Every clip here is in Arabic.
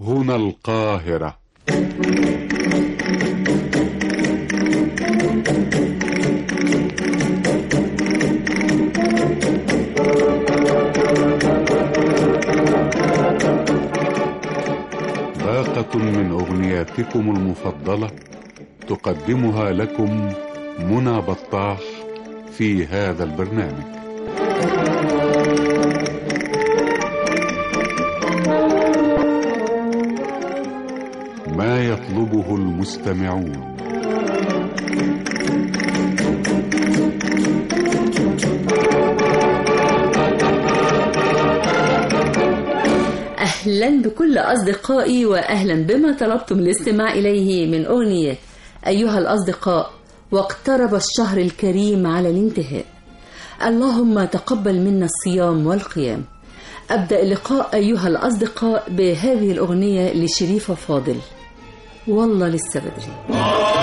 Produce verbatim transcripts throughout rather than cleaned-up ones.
هنا القاهرة. باقة من أغنياتكم المفضلة تقدمها لكم منى بطاح في هذا البرنامج. ما يطلبه المستمعون. أهلا بكل أصدقائي وأهلا بما طلبتم الاستماع إليه من أغنيات. أيها الأصدقاء، واقترب الشهر الكريم على الانتهاء، اللهم تقبل منا الصيام والقيام. أبدأ اللقاء أيها الأصدقاء بهذه الأغنية لشريفة فاضل، والله لسه بدري.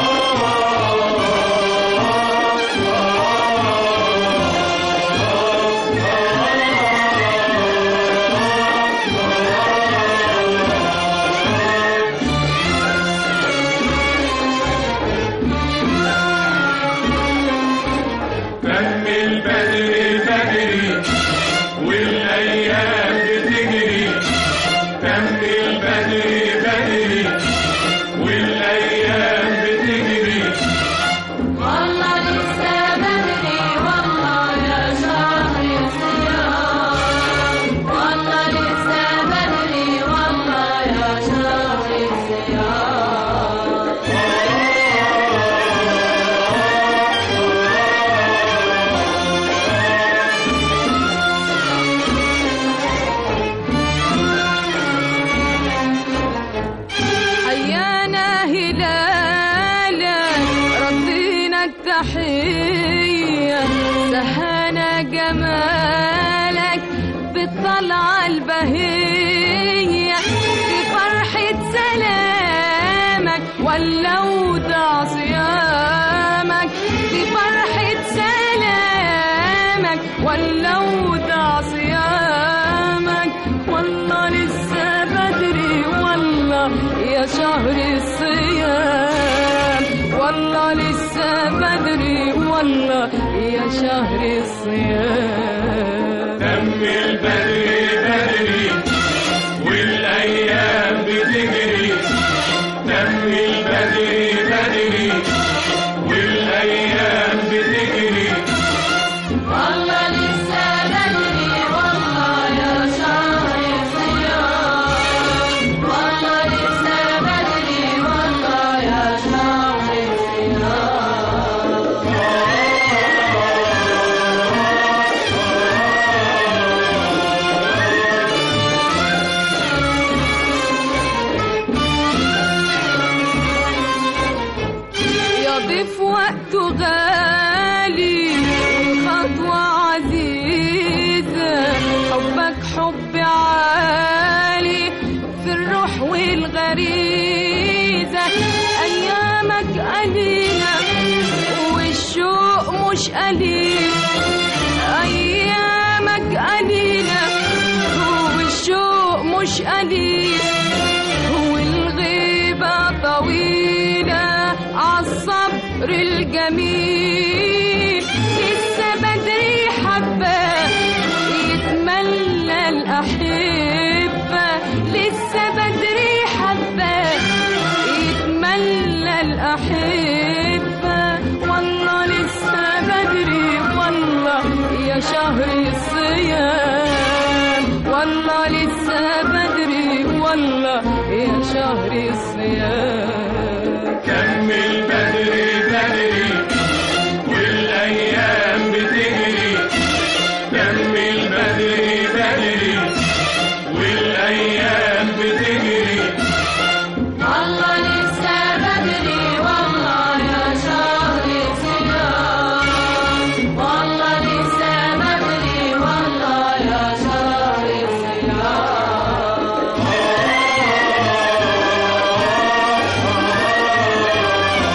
شهر الصيام والله لسه بدري، والله يا شهر الصيام. دم البدري بدري والايام بتجري، دم البدري بدري والايام بتجري، والله لسه بدري والله يا شهر الصيام، والله لسه بدري والله يا شهر الصيام. يضيف وقته غالي وخطوة عزيزة، حبك حب عالي في الروح والغريزة، أيامك قليلة والشوق مش قليل، أيامك قليلة والشوق مش قليل، والغيبة طويلة عالصبر الجميل، لسه بدري حبة يتملى الأحبة، لسه بدري حبة يتملى الأحبة، والله لسه بدري والله يا شهر الصيام، والله لسه بدري والله يا شهر الصيام. كمل بدري بدري والايام بتجري، كمل بدري بدري والايام بتجري، والله لسه بدري والله يا شهر الصيام، والله لسه بدري والله يا شهر الصيام.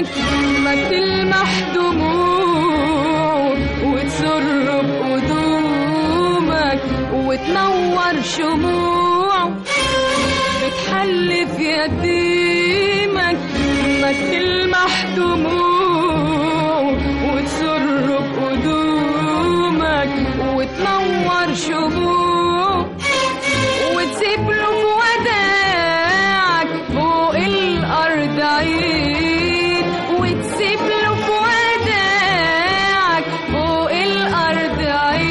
ما تلمح دموع وتسر بقدومك وتنور شموع بتحلف يتيمك. ما تلمح دموع وتسر بقدومك وتنور شموع وتسيب له في وداعك فوق الأرض عيد وتسيب له في وداعك فوق الأرض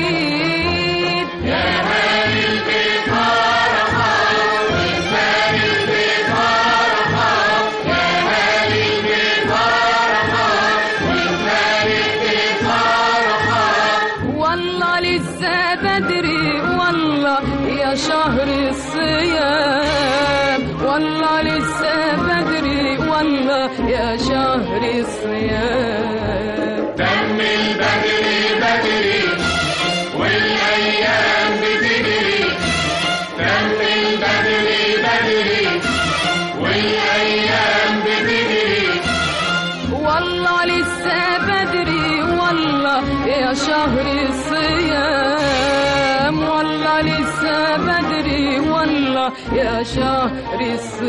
عيد. يا هاني البيت فرحة وإسماعيل البيت فرحة. يا هاني البيت فرحة وإسماعيل البيت فرحة. والله لسه بدري والله يا شهر الصيام. والله لسه بدري والله يا شهر الصيام. دم البدري بدري والأيام بتجري. دم البدري بدري والأيام بتجري. والله لسه بدري والله يا شهر الصيام. والله لسه بدري والله يا شهر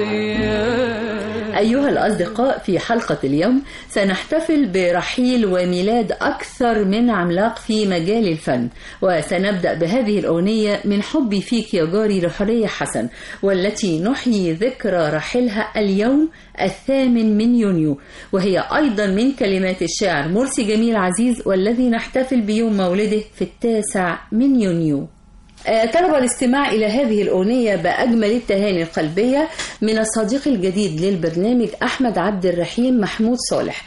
الصيام. أيها الأصدقاء، في حلقة اليوم سنحتفل برحيل وميلاد أكثر من عملاق في مجال الفن، وسنبدأ بهذه الأغنية من حبي فيك يا جاري لحورية حسن، والتي نحيي ذكرى رحيلها اليوم الثامن من يونيو، وهي أيضا من كلمات الشاعر مرسي جميل عزيز، والذي نحتفل بيوم مولده في التاسع من يونيو. طلب الاستماع إلى هذه الأغنية بأجمل التهاني القلبية من الصديق الجديد للبرنامج أحمد عبد الرحيم محمود صالح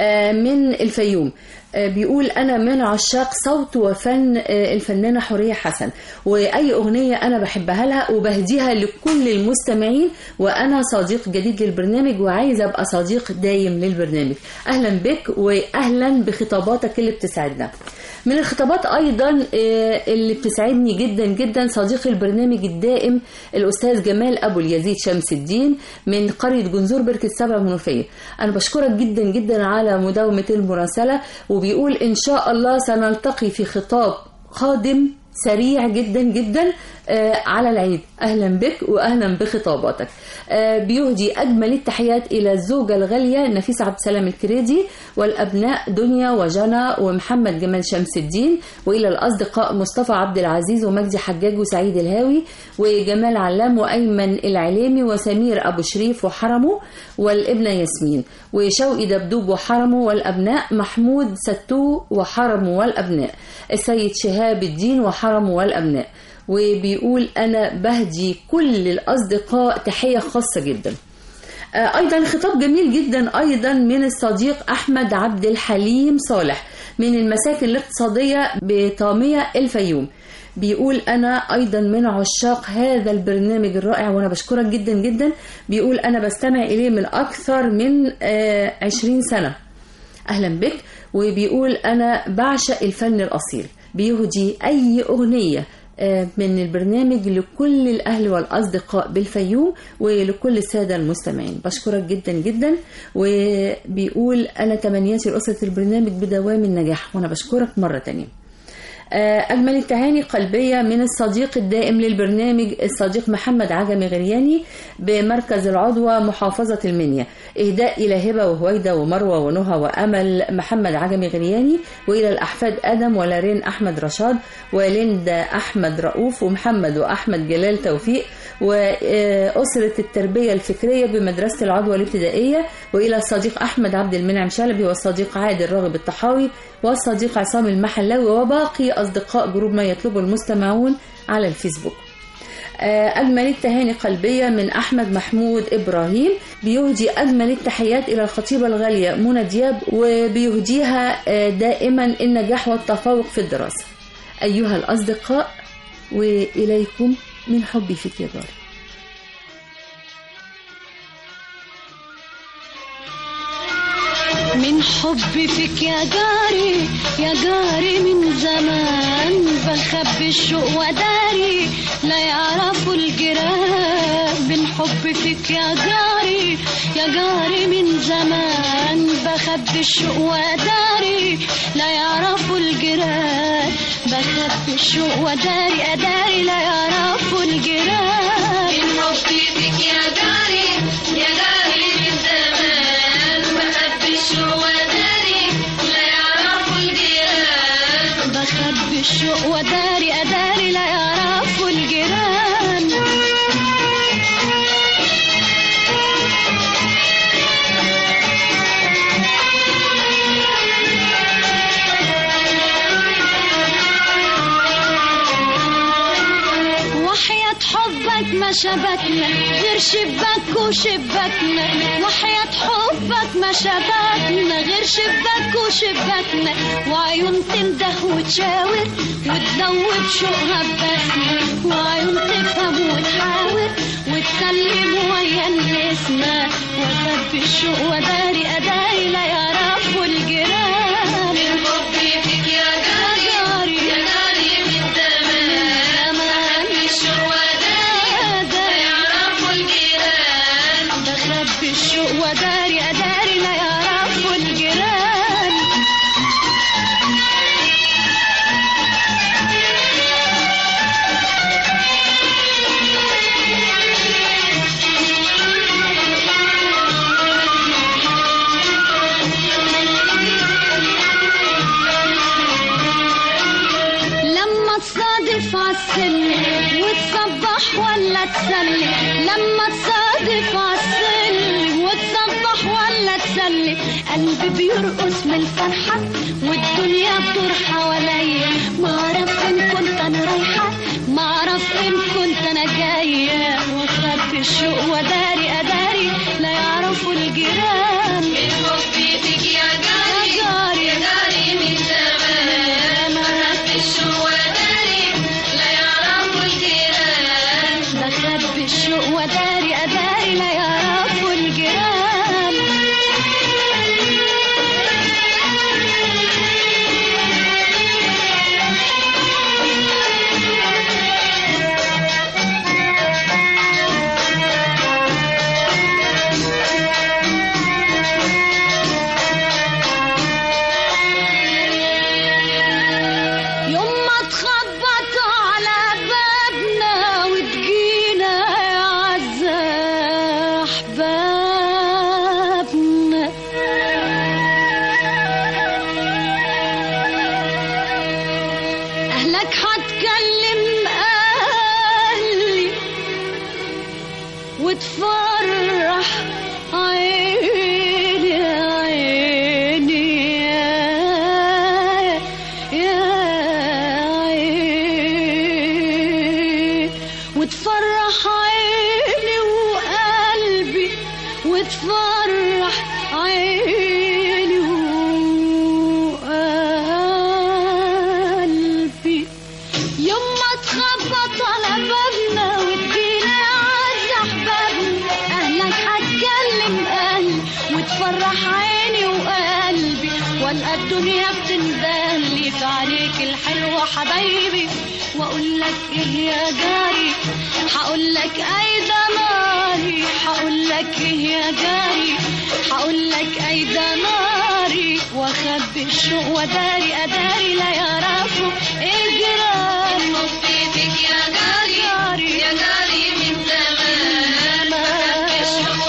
من الفيوم. بيقول أنا من عشاق صوت وفن الفنانة حورية حسن، وأي أغنية أنا بحبها لها وبهديها لكل المستمعين، وأنا صديق جديد للبرنامج وعايز أبقى صديق دايم للبرنامج. أهلا بك وأهلا بخطاباتك اللي بتسعدنا. من الخطابات أيضا اللي بتسعدني جدا جدا صديق البرنامج الدائم الأستاذ جمال أبو اليزيد شمس الدين من قرية جنزور بركة سبع منوفية. أنا بشكرك جدا جدا على مداومة المراسلة، وبيقول إن شاء الله سنلتقي في خطاب قادم سريع جدا جدا على العيد. أهلا بك وأهلا بخطاباتك. بيهدي أجمل التحيات إلى الزوجة الغالية نفيسة عبد السلام الكريدي، والأبناء دنيا وجنى ومحمد جمال شمس الدين، وإلى الأصدقاء مصطفى عبد العزيز ومجدي حجاج وسعيد الهاوي وجمال علام وأيمن العليمي وسمير أبو شريف وحرمه، والابنة ياسمين وشوقي دبدوب وحرمه، والأبناء محمود ستو وحرمه والأبناء، السيد شهاب الدين وحرمه والأبناء. وبيقول أنا بهدي كل الأصدقاء تحية خاصة جدا. أيضا خطاب جميل جدا أيضا من الصديق أحمد عبد الحليم صالح من المساكن الاقتصادية بطامية الفيوم. بيقول أنا أيضا من عشاق هذا البرنامج الرائع وأنا بشكرك جدا جدا. بيقول أنا بستمع إليه من أكثر من عشرين سنة. أهلا بك. وبيقول أنا بعشق الفن الأصيل. بيهدي أي أغنية من البرنامج لكل الأهل والأصدقاء بالفيوم ولكل السادة المستمعين. بشكرك جدا جدا. وبيقول أنا تمنياتي لأسرة البرنامج بدوام النجاح، وأنا بشكرك مرة تانية. أجمل التهاني قلبية من الصديق الدائم للبرنامج الصديق محمد عجمي غرياني بمركز العضوة محافظة المنيا. إهداء إلى هبة وهويدة ومروة ونهى وأمل محمد عجمي غرياني، وإلى الأحفاد أدم ولارين أحمد رشاد وليندا أحمد رؤوف ومحمد وأحمد جلال توفيق، وأسرة التربية الفكرية بمدرسة العضوة الابتدائية، وإلى الصديق أحمد عبد المنعم شلبي والصديق عادل راغب الطحاوي والصديق عصام المحلاوي وباقي أصدقاء جروب ما يطلبه المستمعون على الفيسبوك. أجمل التهاني قلبية من أحمد محمود إبراهيم. بيهدي أجمل التحيات إلى الخطيبة الغالية منى دياب، وبيهديها دائما النجاح والتفوق في الدراسة. أيها الأصدقاء، وإليكم من حبي فيك يا جاري. من حبي فيك يا جاري يا جاري من زمان بخبي الشوق وداري لا يعرفوا الجيران من حبي فيك يا جاري يا جاري من زمان بخبي الشوق وداري لا يعرفوا الجيران بخبي الشوق وداري أداري لا يعرفوا الجيران من حبي فيك يا جاري يا جاري من زمان بخبي الشوق وداري لا يعرفوا الجيران بخبي الشوق وداري أداري لا يعرفوا الجيران حبك ما شبكنا غير شباك وشباكنا وحياة حبك ما شبكنا غير شباك وشباكنا وعيون تنده وتشاور وتذوب شوقها ببسمة وعيون تفهم وتحاور وتسلم ويا النسمة وخبي الشوق وداري أداري لا يعرفوا الجيران من حبي فيك يا جاري يا جاري من زمان بخبي الشوق الشوق وداري أداري لا يعرفوا الجيران لما تصادف عالسلم وتصبح ولا تسلم لما تصادف عالسلم وتصبح ولا تسلم قلبي بيرقص من الفرحة والدنيا بتدور حواليا ما اعرف ان كنت انا رايحة ما اعرف ان كنت انا جاية واخبي الشوق وداري اداري لا يعرفوا الجيران من حبي فيك يا جاري يا جاري يا جاري من زمان واخبي الشوق وداري لا يعرفوا الجيران بخبي الشوق وداري اداري لا يعرفوا الجيران وتفرح عيني عيني يا عيني وتفرح عيني وقلبي وتفرح عيني وقلبي يوم ما تخبط على بابنا وتجينا وتفرح عيني وقلبي والقى الدنيا بتندهلي في عليك الحلوة حبايبي واقول لك ايه يا جاري هقول لك ايدا ناري هقول لك ايه يا جاري هقول لك ايدا ناري واخبي الشوق وداري اداري لا يعرفوا الجيران حبي فيك يا جاري يا جاري من زمان واخبي الشوق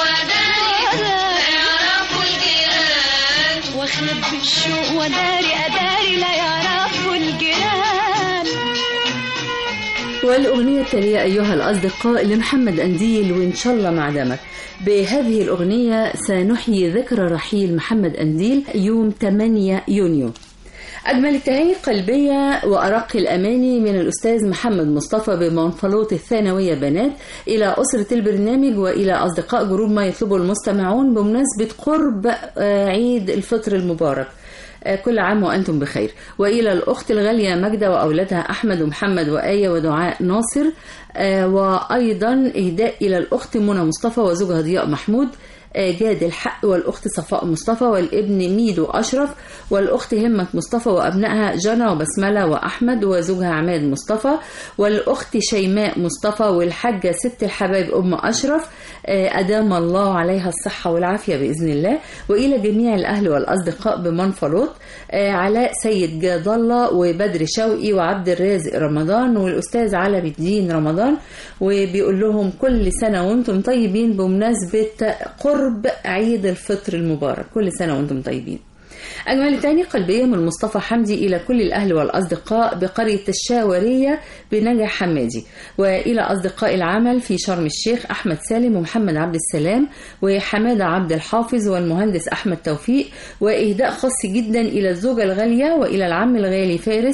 وداري أداري لا يعرفوا الجيران. والأغنية التالية أيها الأصدقاء لمحمد أنديل وإن شاء الله مع دمك. بهذه الأغنية سنحيي ذكرى رحيل محمد أنديل يوم ثمانية يونيو. أجمل التهاني القلبية وأرق الأماني من الأستاذ محمد مصطفى بمنفلوط الثانوية بنات إلى أسرة البرنامج وإلى أصدقاء جروب ما يطلبه المستمعون بمناسبة قرب عيد الفطر المبارك. كل عام وأنتم بخير. وإلى الأخت الغالية مجدة وأولادها أحمد ومحمد وآية ودعاء ناصر، وأيضا إهداء إلى الأخت منى مصطفى وزوجها ضياء محمود جاد الحق والأخت صفاء مصطفى والابن ميدو أشرف والأخت همة مصطفى وأبنائها جنى وبسملة وأحمد وزوجها عماد مصطفى والأخت شيماء مصطفى والحاجة ست الحبايب أم أشرف أدام الله عليها الصحة والعافية بإذن الله. وإلى جميع الأهل والأصدقاء بمنفلوط علاء سيد جاد الله وبدر شوقي وعبد الرازق رمضان والأستاذ علي الدين رمضان، وبيقول لهم كل سنة وانتم طيبين بمناسبة قرب عيد الفطر المبارك، كل سنة وانتم طيبين. أجمل تاني قلبية من مصطفى حمدي إلى كل الأهل والأصدقاء بقرية الشاورية بنجع حمادي، وإلى أصدقاء العمل في شرم الشيخ أحمد سالم ومحمد عبد السلام وحمادة عبد الحافظ والمهندس أحمد توفيق، وإهداء خاص جدا إلى الزوجة الغالية وإلى العم الغالي فارس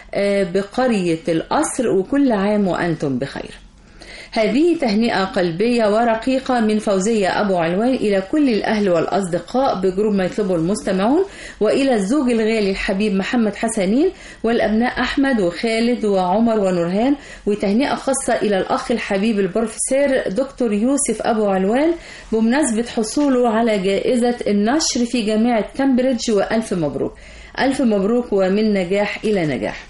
بقرية القصر، وكل عام وأنتم بخير. هذه تهنئة قلبية ورقيقة من فوزية أبو علوان إلى كل الأهل والأصدقاء بجروب ما يطلبه المستمعون، وإلى الزوج الغالي الحبيب محمد حسنين والأبناء أحمد وخالد وعمر ونورهان، وتهنئة خاصة إلى الأخ الحبيب البروفيسور دكتور يوسف أبو علوان بمناسبة حصوله على جائزة النشر في جامعة كامبريدج، وألف مبروك ألف مبروك ومن نجاح إلى نجاح.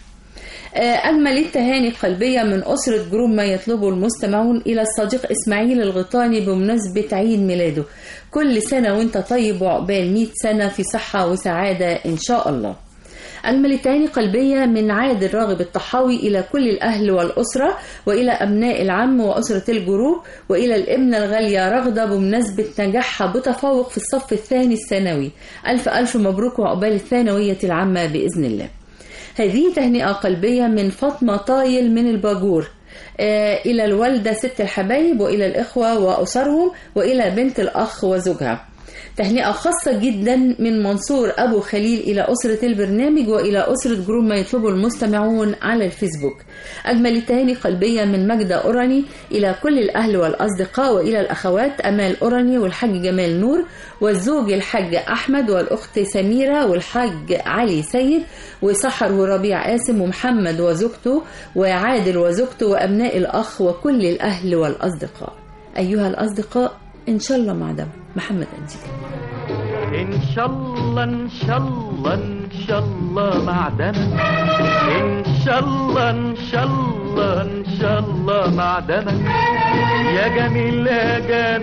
أجمل التهاني القلبية من أسرة جروب ما يطلبه المستمعون إلى الصديق إسماعيل الغيطاني بمناسبة عيد ميلاده، كل سنة وانت طيب وعقبال مئة سنة في صحة وسعادة إن شاء الله. أجمل التهاني قلبية من عادل راغب الطحاوي إلى كل الأهل والأسرة وإلى أبناء العم وأسرة الجروب، وإلى الابنة الغالية رغدة بمناسبة نجاحها بتفوق في الصف الثاني الثانوي، ألف ألف مبروك وعقبال الثانوية العامة بإذن الله. هذه تهنئة قلبية من فاطمة طايل من الباجور آه إلى الوالدة ست الحبايب وإلى الإخوة وأسرهم وإلى بنت الأخ وزوجها. تهنئة خاصة جدا من منصور أبو خليل إلى أسرة البرنامج وإلى أسرة جروب ما يطلبه المستمعون على الفيسبوك. أجمل التهاني قلبية من مجدة أوراني إلى كل الأهل والأصدقاء وإلى الأخوات أمال أوراني والحاج جمال نور والزوج الحاج أحمد والأخت سميرة والحاج علي سيد وسحر وربيع قاسم ومحمد وزوجته وعادل وزوجته وأبناء الأخ وكل الأهل والأصدقاء. أيها الأصدقاء إن شاء الله مع دم محمد أنجيل. إن شاء الله إن شاء الله إن شاء الله مع دمك، إن شاء الله إن شاء الله إن شاء الله مع دمك يا جميل يا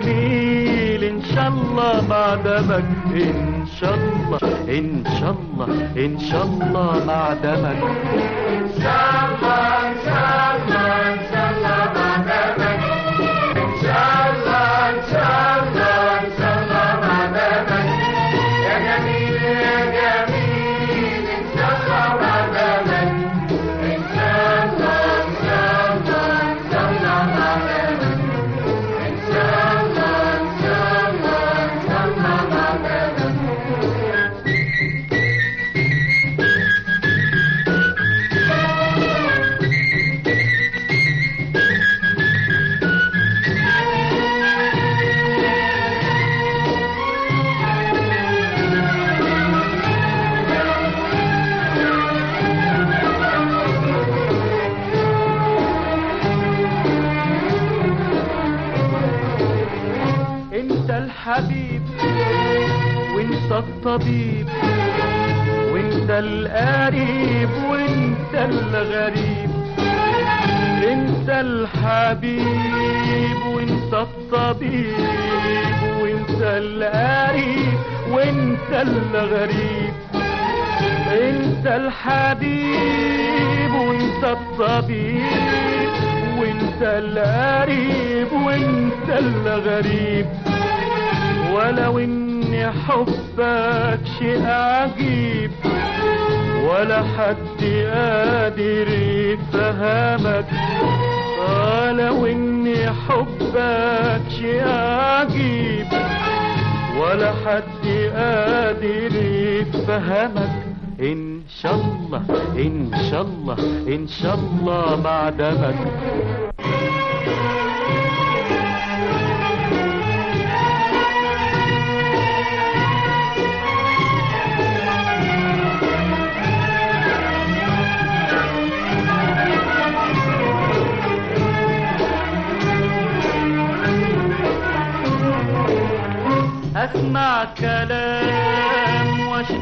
جميل، إن شاء الله مع دمك، إن شاء الله إن شاء الله إن شاء الله مع دمك، إن شاء الله إن شاء الله إن شاء الله مع دمك، إن شاء الله إن شاء الله إن شاء الله مع دمك يا جميل يا جميل، إن شاء الله مع دمك، إن شاء الله إن شاء الله إن شاء الله مع دمك، إن شاء الله إن شاء الله إن شاء الله مع دمك. الحبيب وانت الطبيب وانت القريب وانت الغريب، انت الحبيب وانت الطبيب وانت القريب وانت الغريب، انت الحبيب وانت الطبيب وانت القريب وانت الغريب، ولو اني حبك شيء عجيب ولا حد قادر يفهمك، ولو اني حبك شيء عجيب ولا حد قادر يفهمك، ان شاء الله ان شاء الله ان شاء الله مع دمك.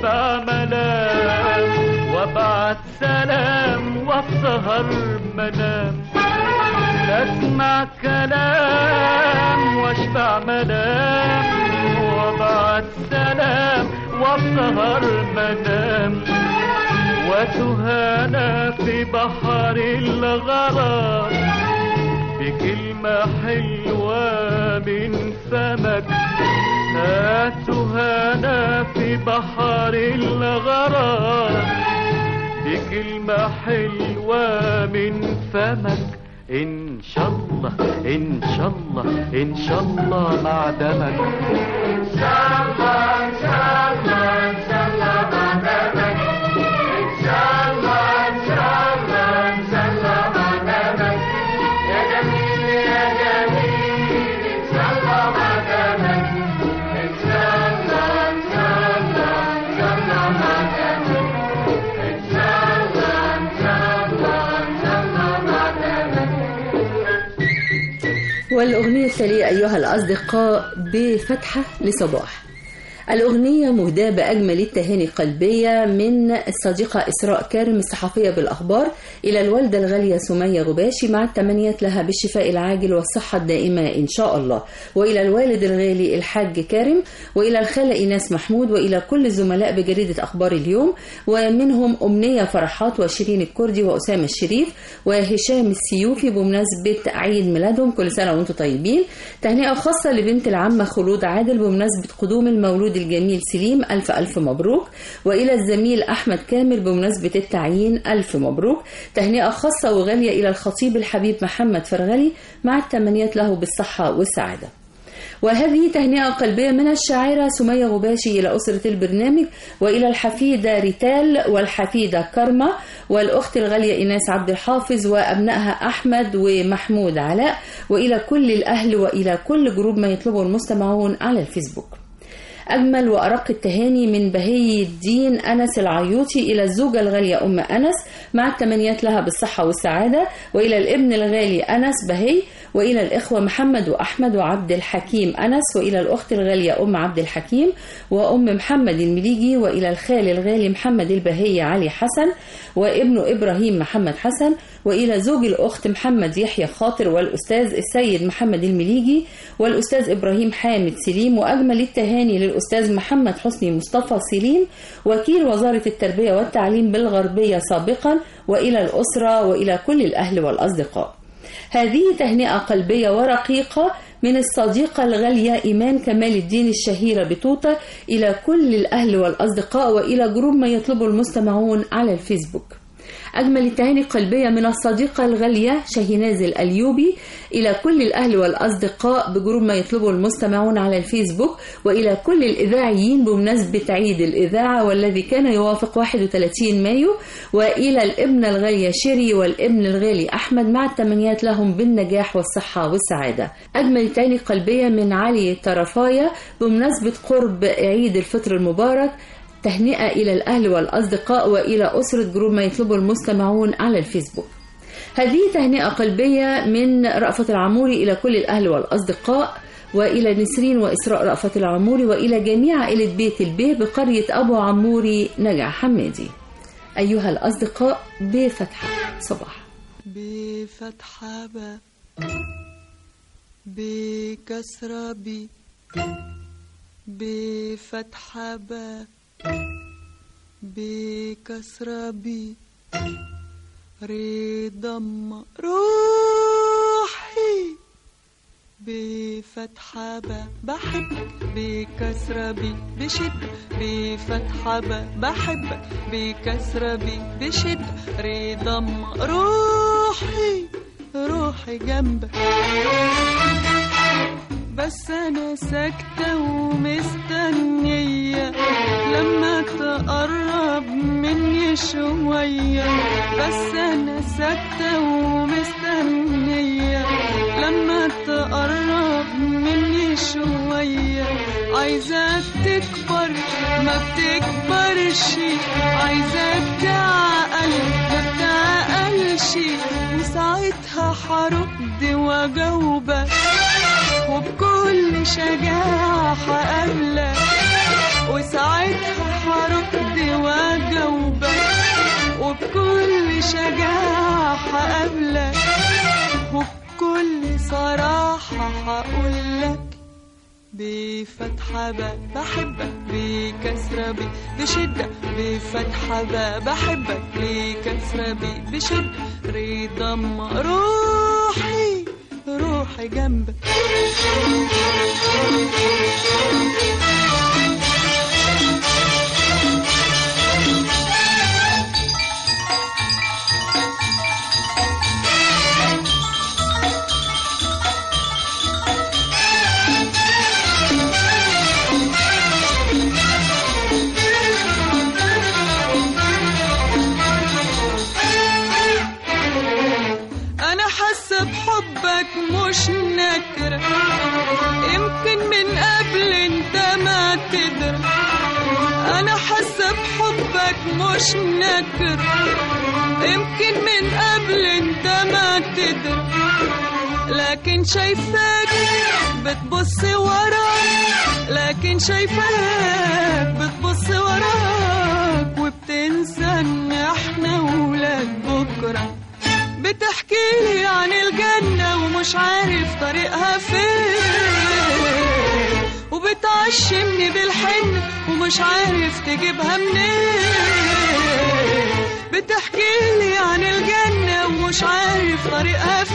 واشبع ملام وابعت سلام واسهر منام اسمع كلام واشبع ملام وابعت سلام واسهر منام وتهانى في بحر الغرام بكلمة حلوة من فمك هاتهانا في بحر الغرام بكلمة حلوة من فمك إن شاء الله إن شاء الله إن شاء الله مع دمك إن شاء الله إن شاء الله إن شاء الله مع دمك إن شاء الله إن شاء الله إن شاء الله مع دمك يا جميل يا جميل إن شاء الله مع دمك إن شاء الله إن شاء الله إن شاء الله مع دمك إن شاء الله إن شاء الله إن شاء الله مع دمك. والأغنية التالية أيها الأصدقاء بفتحة لصباح. الأغنية مهداة بأجمل التهاني القلبية من الصديقة إسراء كارم الصحفية بالأخبار إلى الوالدة الغالية سمية غباشي مع التمنيات لها بالشفاء العاجل والصحة الدائمة إن شاء الله، وإلى الوالد الغالي الحاج كارم، وإلى الخالة إيناس محمود، وإلى كل الزملاء بجريدة أخبار اليوم، ومنهم أمنية فرحات وشيرين الكردي وأسامة الشريف وهشام السيوفي بمناسبة عيد ميلادهم، كل سنة وأنتم طيبين. تهنئة خاصة لبنت العمة خلود عادل بمناسبة قدوم المولود الجميل سليم، ألف ألف مبروك. وإلى الزميل أحمد كامل بمناسبة التعيين، ألف مبروك. تهنئة خاصة وغالية إلى الخطيب الحبيب محمد فرغلي مع التمنيات له بالصحة والسعادة. وهذه تهنئة قلبية من الشاعرة سمية غباشي إلى أسرة البرنامج، وإلى الحفيدة ريتال والحفيدة كرمة والأخت الغالية إيناس عبد الحافظ وأبنائها أحمد ومحمود علاء، وإلى كل الأهل وإلى كل جروب ما يطلبه المستمعون على الفيسبوك. أجمل وأرق التهاني من بهي الدين أنس العيوطي إلى الزوجة الغالية أم أنس مع التمنيات لها بالصحة والسعادة، وإلى الابن الغالي أنس بهي، وإلى الإخوة محمد وأحمد وعبد الحكيم أنس، وإلى الأخت الغالية أم عبد الحكيم وأم محمد المليجي، وإلى الخال الغالي محمد البهي علي حسن وابنه إبراهيم محمد حسن، وإلى زوج الأخت محمد يحيى خاطر والأستاذ السيد محمد المليجي والأستاذ إبراهيم حامد سليم. وأجمل التهاني للأستاذ محمد حسني مصطفى سليم وكيل وزارة التربية والتعليم بالغربية سابقا، وإلى الأسرة وإلى كل الأهل والأصدقاء. هذه تهنئة قلبية ورقيقة من الصديقة الغالية إيمان كمال الدين الشهيرة بتوتة إلى كل الأهل والأصدقاء وإلى جروب ما يطلبه المستمعون على الفيسبوك. أجمل التهاني القلبية من الصديقة الغالية شاهيناز الأليوبي إلى كل الأهل والأصدقاء بجروب ما يطلبه المستمعون على الفيسبوك، وإلى كل الإذاعيين بمناسبة عيد الإذاعة والذي كان يوافق واحد وثلاثين مايو، وإلى الابنة الغالية شيري والابن الغالي أحمد مع التمنيات لهم بالنجاح والصحة والسعادة. أجمل التهاني القلبية من علي طرفاية بمناسبة قرب عيد الفطر المبارك، تهنئة إلى الأهل والأصدقاء وإلى أسرة جروب ما يطلبه المستمعون على الفيسبوك. هذه تهنئة قلبية من رأفت العموري إلى كل الأهل والأصدقاء، وإلى نسرين وإسراء رأفت العموري، وإلى جميع عائلة بيت البيه بقرية أبو عموري نجع حمادي. أيها الأصدقاء بفتحة صباح. بفتحة با بكسرة بي بفتحة با بكسرة بي رضم روحي بفتحة با بحبك بكسرة بي بشد بفتحة با بحبك بكسرة بي بشد رضم روحي روحي جنبك بس أنا ساكتة ومستنية لما تقرب مني شوية، بس أنا ساكتة ومستنية لما تقرب مني شوية، عايزاك تكبر ما بتكبرش، عايزاك تعقل ما بتعقلش، وساعتها هرد وأجاوبك وبكل شجاعة هقابلك، وساعتها هرد بفتحة باء بحبك بكسرة بي بشدة بفتحة باء بحبك بكسرة بي بشدة رضا ما روحي روحي جنبك. مش نكرة يمكن من قبل انت ما تدري، انا حاسة بحبك مش نكرة يمكن من قبل انت ما تدري، لكن شايفاك بتبص وراك، لكن شايفاك بتبص وراك وبتنسى ان احنا ولاد بكره. بتحكي لي عن الجنة ومش عارف طريقها فين، وبتعشمني بالحن ومش عارف تجيبها منين. بتحكي لي عن الجنة ومش عارف طريقها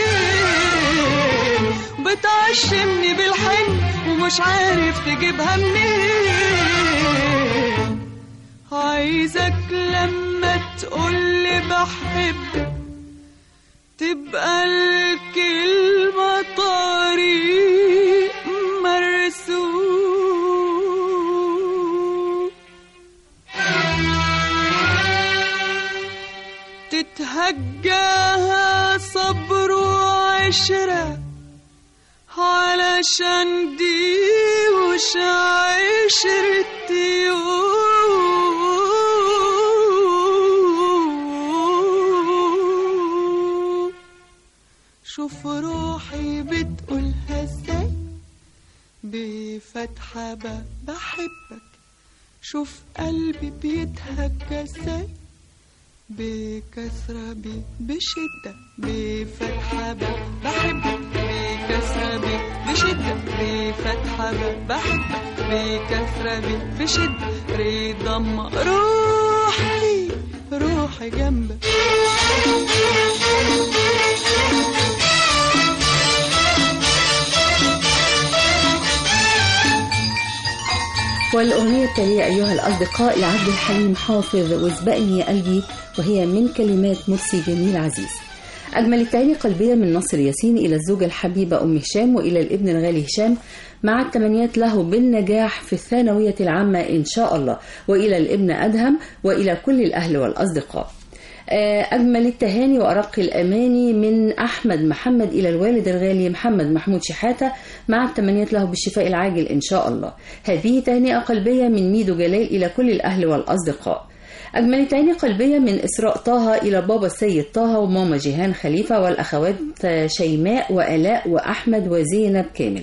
فين، وبتعشمني بالحن ومش عارف تجيبها منين. عايزك لما تقولي بحبك تبقى الكلمة طريق مرسوم، تتهجاها صبر وعشرة علشان دي وش عشرتي. شوف روحي بتقولها ازاي بفتحة باء بحبك، شوف قلبي بيتهجى ازاي بكسرة بي بشدة بفتحة باء بحبك بكسرة بي بشدة بفتحة باء بحبك بكسرة بي بشدة رضا ما روحي روحي جنبك. والأغنية التالية أيها الأصدقاء لعبد الحليم حافظ واسبقني يا قلبي، وهي من كلمات مرسي جميل عزيز. أجمل التهاني قلبية من نصر ياسين إلى الزوجة الحبيبة أم هشام وإلى الابن الغالي هشام مع التمنيات له بالنجاح في الثانوية العامة إن شاء الله، وإلى الابن أدهم وإلى كل الأهل والأصدقاء. أجمل التهاني وأرق الأماني من أحمد محمد إلى الوالد الغالي محمد محمود شحاتة مع التمنيات له بالشفاء العاجل إن شاء الله. هذه تهنئة قلبية من ميدو جلال إلى كل الأهل والأصدقاء. أجمل تهنئة قلبية من إسراء طه إلى بابا السيد طه وماما جيهان خليفة والأخوات شيماء وآلاء وأحمد وزينب كامل.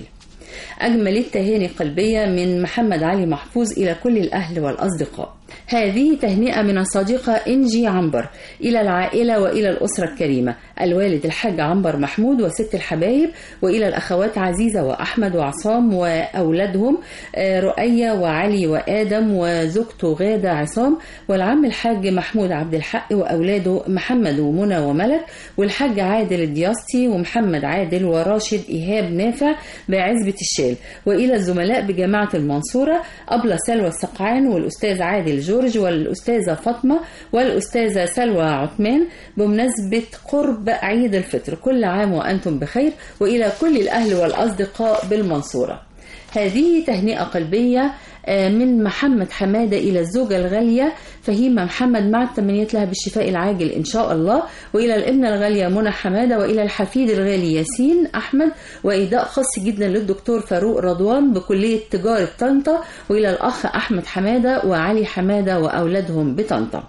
أجمل التهاني قلبية من محمد علي محفوظ إلى كل الأهل والأصدقاء. هذه تهنئة من الصديقة إنجي عنبر إلى العائلة وإلى الأسرة الكريمة، الوالد الحاج عنبر محمود وست الحبايب، وإلى الأخوات عزيزة وأحمد وعصام وأولادهم رؤية وعلي وآدم وزوجته غادة عصام، والعم الحاج محمود عبد الحق وأولاده محمد ومنى وملك، والحاج عادل الدياستي ومحمد عادل وراشد إيهاب نافع بعزبة الشال، وإلى الزملاء بجامعة المنصورة أبلة سلوى السقعان والأستاذ عادل جورج والأستاذة فاطمة والأستاذة سلوى عثمان بمناسبة قرب عيد الفطر، كل عام وأنتم بخير، وإلى كل الأهل والأصدقاء بالمنصورة. هذه تهنئة قلبية من محمد حمادة إلى الزوجة الغالية فهيمة محمد مع التمنيات لها بالشفاء العاجل إن شاء الله، وإلى الابنة الغالية منى حمادة، وإلى الحفيد الغالي ياسين أحمد، وإهداء خاص جدا للدكتور فاروق رضوان بكلية تجارة طنطا، وإلى الأخ أحمد حمادة وعلي حمادة وأولادهم بطنطا.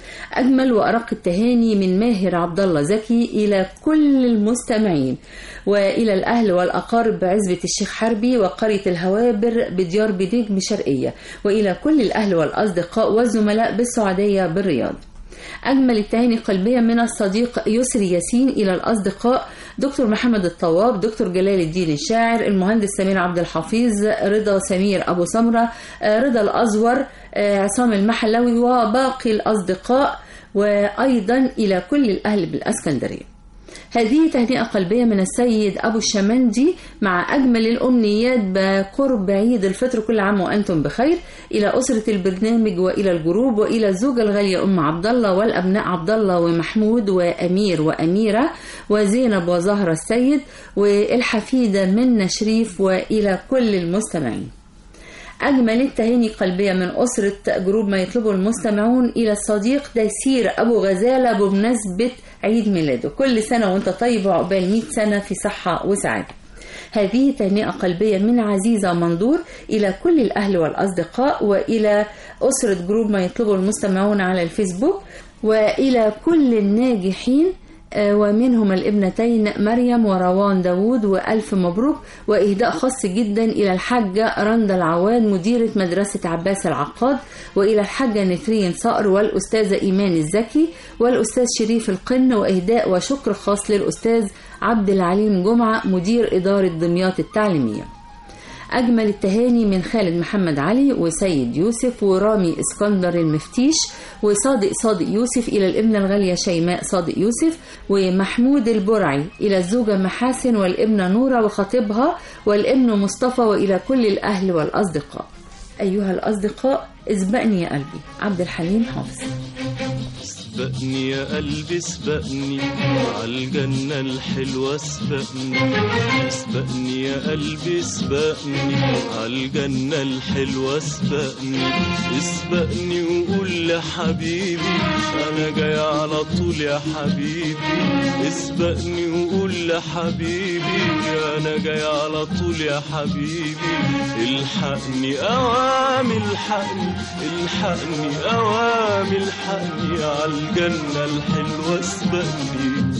أجمل وأرق التهاني من ماهر عبد الله زكي إلى كل المستمعين، وإلى الأهل والأقارب بعزبة الشيخ حربي وقرية الهوابر بديار بديج شرقية، وإلى كل الأهل والأصدقاء والزملاء بالسعودية بالرياض. أجمل التهاني قلبية من الصديق يسري ياسين إلى الأصدقاء دكتور محمد الطواب، دكتور جلال الدين الشاعر، المهندس سمير عبد الحفيظ، رضا سمير أبو سمرة، رضا الأزور، عصام المحلوي، وباقي الأصدقاء، وأيضا إلى كل الأهل بالأسكندرية. هذه تهنئة قلبية من السيد أبو الشمندي مع أجمل الأمنيات بقرب عيد الفطر، كل عام وأنتم بخير، إلى أسرة البرنامج وإلى الجروب وإلى الزوجة الغالية أم عبد الله والأبناء عبد الله ومحمود وأمير وأميرة وزينب وزهرة السيد والحفيدة من شريف، وإلى كل المستمعين. أجمل التهاني قلبية من أسرة جروب ما يطلبه المستمعون إلى الصديق تيسير أبو غزالة بمناسبة عيد ميلاده، كل سنة وانت طيب وعقبال مئة سنة في صحة وسعادة. هذه تهنئة قلبية من عزيزة منظور إلى كل الأهل والأصدقاء، وإلى أسرة جروب ما يطلبه المستمعون على الفيسبوك، وإلى كل الناجحين ومنهم الابنتين مريم وروان داوود، وألف مبروك. وإهداء خاص جدا إلى الحاجة رندا العواد مديرة مدرسة عباس العقاد، وإلى الحاجة نترين صقر والأستاذة إيمان الزكي والأستاذ شريف القن، وإهداء وشكر خاص للأستاذ عبد العليم جمعة مدير إدارة دمياط التعليمية. أجمل التهاني من خالد محمد علي وسيد يوسف ورامي اسكندر المفتيش وصادق صادق يوسف إلى الابنة الغالية شيماء صادق يوسف، ومحمود البرعي إلى الزوجة محاسن والابنة نورة وخطيبها والابن مصطفى، وإلى كل الأهل والأصدقاء. أيها الأصدقاء، اسبقني يا قلبي، عبد الحليم حافظ. اسبقني يا قلبي اسبقني عالجنة الحلوة اسبقني، اسبقني يا قلبي اسبقني عالجنة الحلوة اسبقني، اسبقني وقول لحبيبي أنا جاي على طول يا حبيبي، اسبقني وقول لحبيبي أنا جاي على طول يا حبيبي، الحقني أوامي الحقني الحقني أوامي الحقني عالجنة الحلوة اسبقني.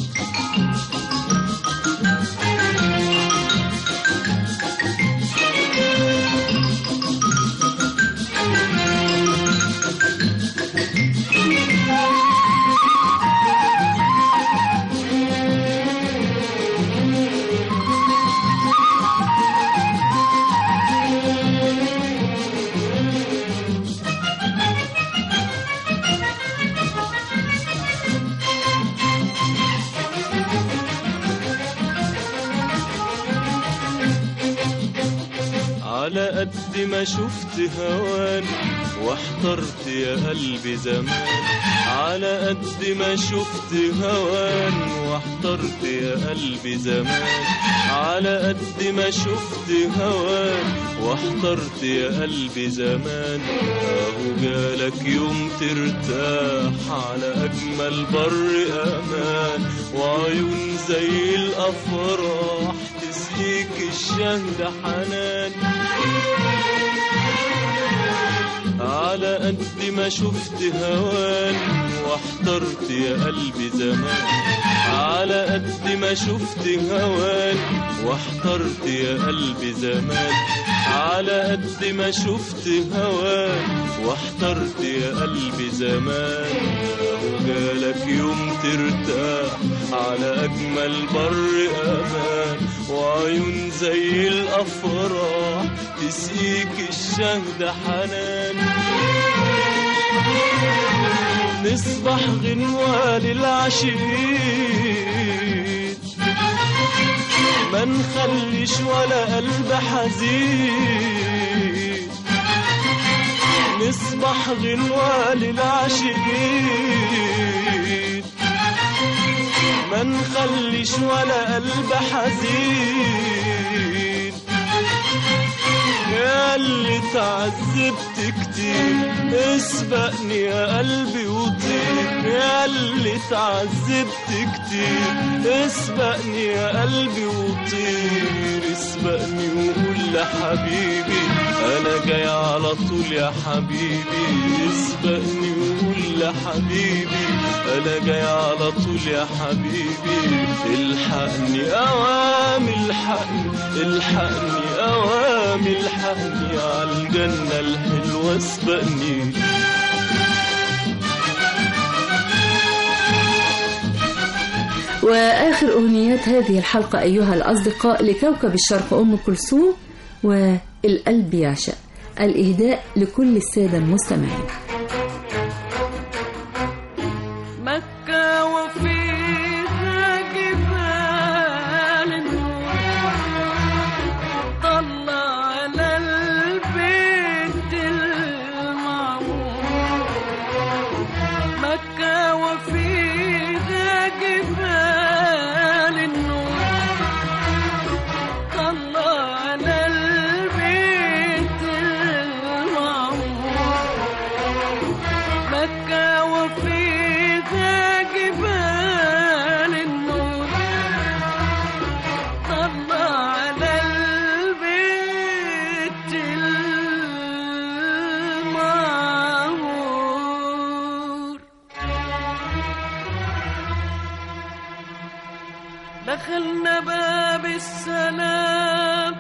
على قد ما شفت هوان واحترت يا قلبي زمان، على قد ما شفت هوان واحترت يا قلبي زمان، على قد ما شفت هوان واحترت يا قلبي زمان، اهو جالك يوم ترتاح على اجمل بر امان، وعيون زي الافراح تسقيك الشهد حنان، على قد ما شفت هوان واحترت يا قلبي زمان، على قد ما شفت هوان واحترت يا قلبي زمان، على قد ما شفت هوان واحترت يا قلبي زمان، وجالك يوم ترتاح على أجمل بر أمان، وعيون زي الأفراح تسقيك الشهد حنان، نصبح غنوة للعشيق ما نخليش ولا قلب حزين، نصبح غنوة للعشيق ما نخليش ولا قلب حزين، يا اللي تعذبت كتير اسبقني يا قلبي وطير، يا اللي تعذبت كتير اسبقني يا قلبي وطير، اسبقني وقول لحبيبي انا جاي على طول يا حبيبي، اسبقني وقول لحبيبي انا جاي على طول يا حبيبي، الحقني اوامي الحقني الحقني اوامي الحقني عالجنة الحلوة اسبقني. وآخر أغنيات هذه الحلقة أيها الأصدقاء لكوكب الشرق أم كلثوم والقلب يعشق، الإهداء لكل السادة المستمعين. مكة وفيها جبال النور طلع على البيت المعمور، مكة وفيها جبال النور طلع على البيت المعمور، مكة وفيها جبال النور طلع على البيت المعمور. دخلنا باب السلام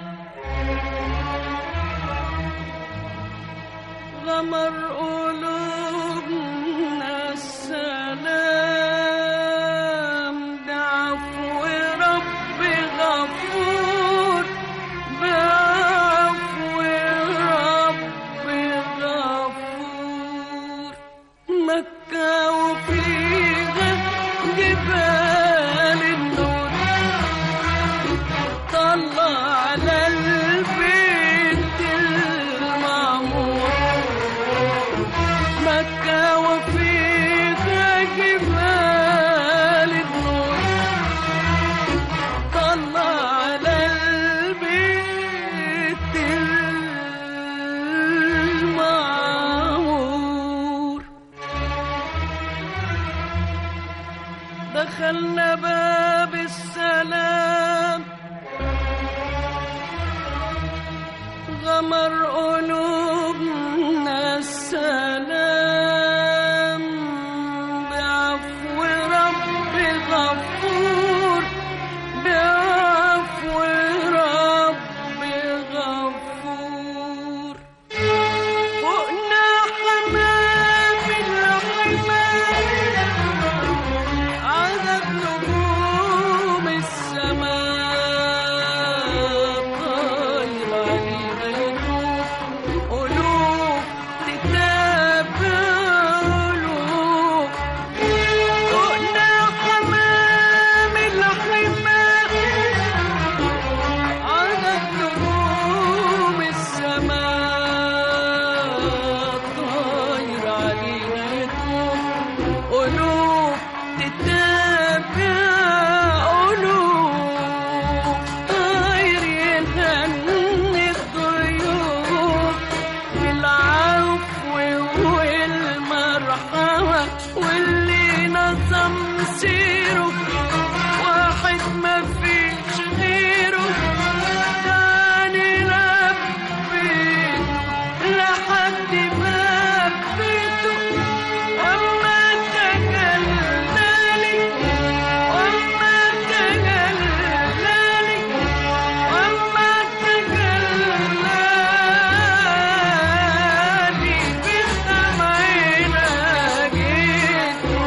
غمر قلوبنا السلام، بعفو رب غفور، بعفو رب غفور. مكة وفيها جبال النور طلع على البيت المعمور، مكة وفيها جبال النور طلع على البيت المعمور. دخلنا باب السلام غمر قلوبنا السلام، بعفو رب غفور، بعفو رب غفور. فوقنا حمام الحمام عدد نجوم السماء، طاير علينا يطوف قلوب تتابع قلوب. فوقنا حمام الحمام عدد نجوم السماء، طاير علينا يطوف قلوب تتابع قلوب. طاير يهني الضيوف بالعفو والمرحمة، واللي نظم سيره واحد ما فيش غيره. تاني لبيت لحد ما بيته، وما تجلالي وما تجلالي وما تجلالي بسمعنا جيت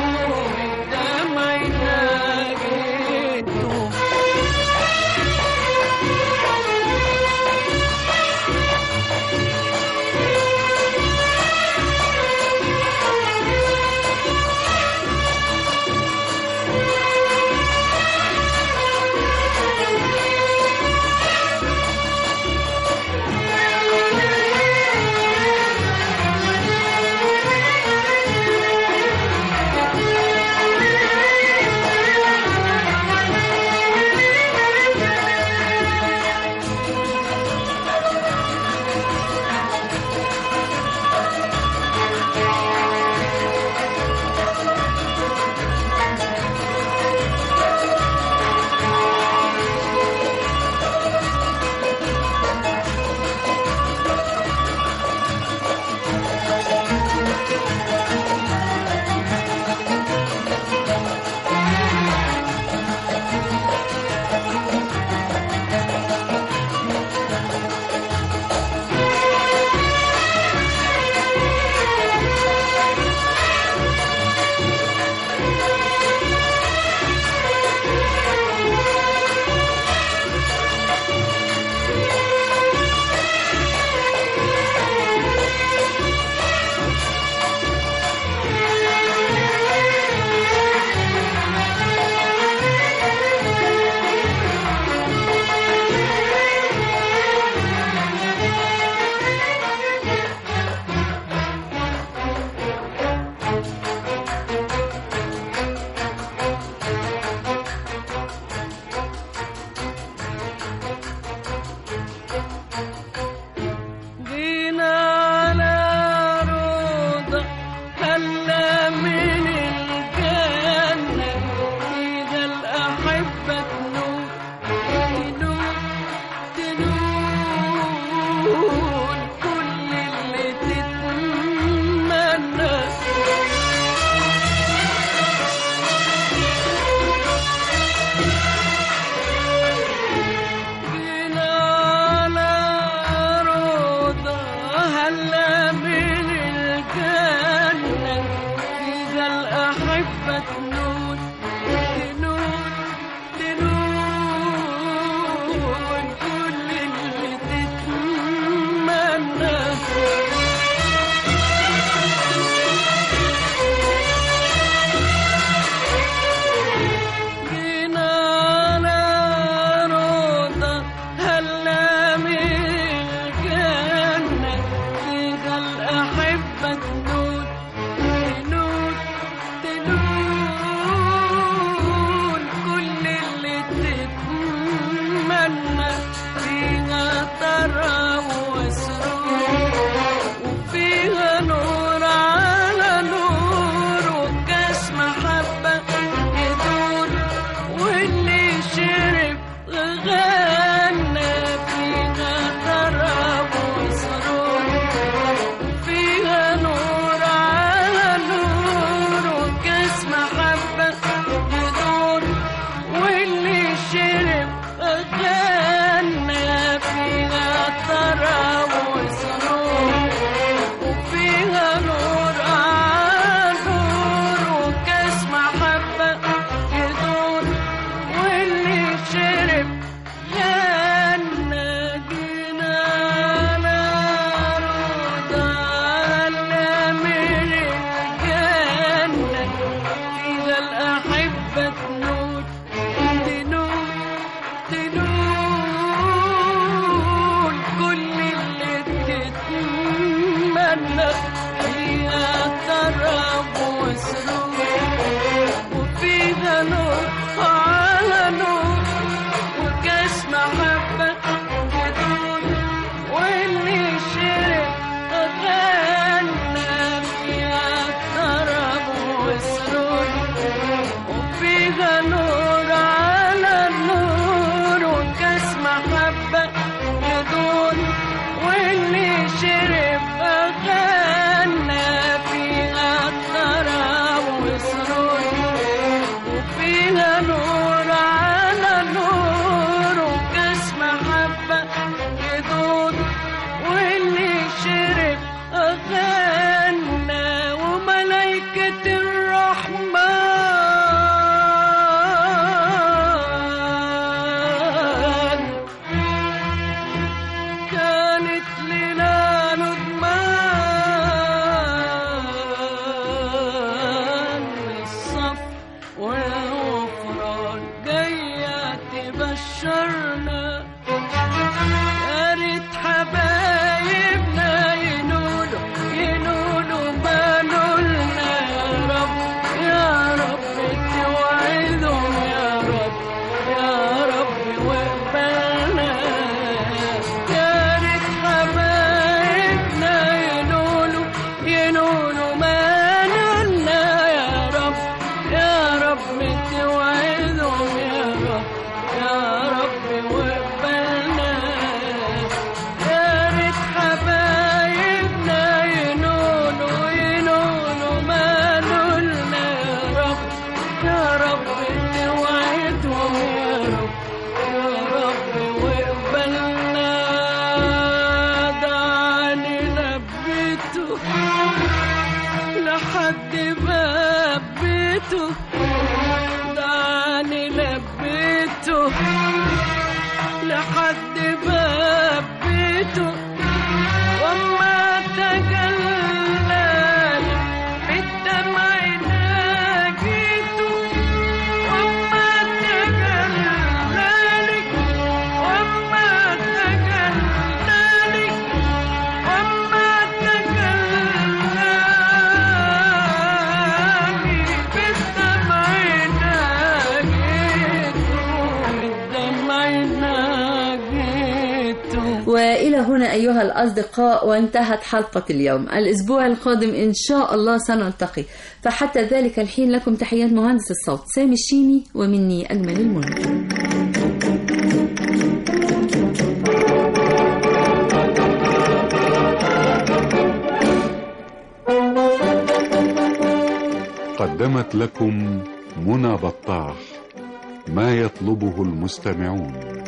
تنون تنون تنون كل اللي تتمنى. جينا على روضة هلا من الجنة فيها الأحبة تنون تنون تنون كل اللي تتمنى فيها طرب وسرور وفيها نور على نور وكاس محبة يدور واللي شرب غنى فيها طرب وسرور وفيها نور على نور وكاس محبة يدور واللي شرب غنى فيها طرب وسرور وفيها نور على نور وكاس محبة يدور واللي شرب غنى. جينا على روضة هلا من الجنة فيها الأحبة تنون تنون تنون كل اللي تتمنى فيها طرب وسرور وفيها نور على نور وكاس محبة يدور واللي شرب غنى فيها طرب وسرور وفيها نور على نور وكاس محبة يدور واللي شرب غنى فيها طرب وسرور وفيها نور على نور وكاس محبة يدور واللي شرب غنى. وملايكة الرحمن كانت لنا ندمان الصف والغفران جاية تبشرنا. يا ريت حبايبنا ينولوا ينولوا ما نولنا يا رب يا رب توعدهم يا رب يا رب واقبلنا. يا ريت حبايبنا ينولوا ينولوا ما نولنا يا رب يا رب توعدهم يا رب يا رب واقبلنا. يا ريت حبايبنا ينولوا ينولوا ما نولنا يا رب يا رب توعدهم يا رب يا رب واقبلنا. دعني لبيته لحد باب بيته دعني لبيته لحد باب بيته وما تجلاني بالدمع ناجيته وما تجلاني وما تجلاني وما تجلاني بالدمع ناجيته. وإلى هنا أيها الأصدقاء وانتهت حلقة اليوم. الأسبوع القادم إن شاء الله سنلتقي، فحتى ذلك الحين لكم تحيات مهندس الصوت سامي الشيمي ومني أجمل المنى. قدمت لكم منى بطاح ما يطلبه المستمعون.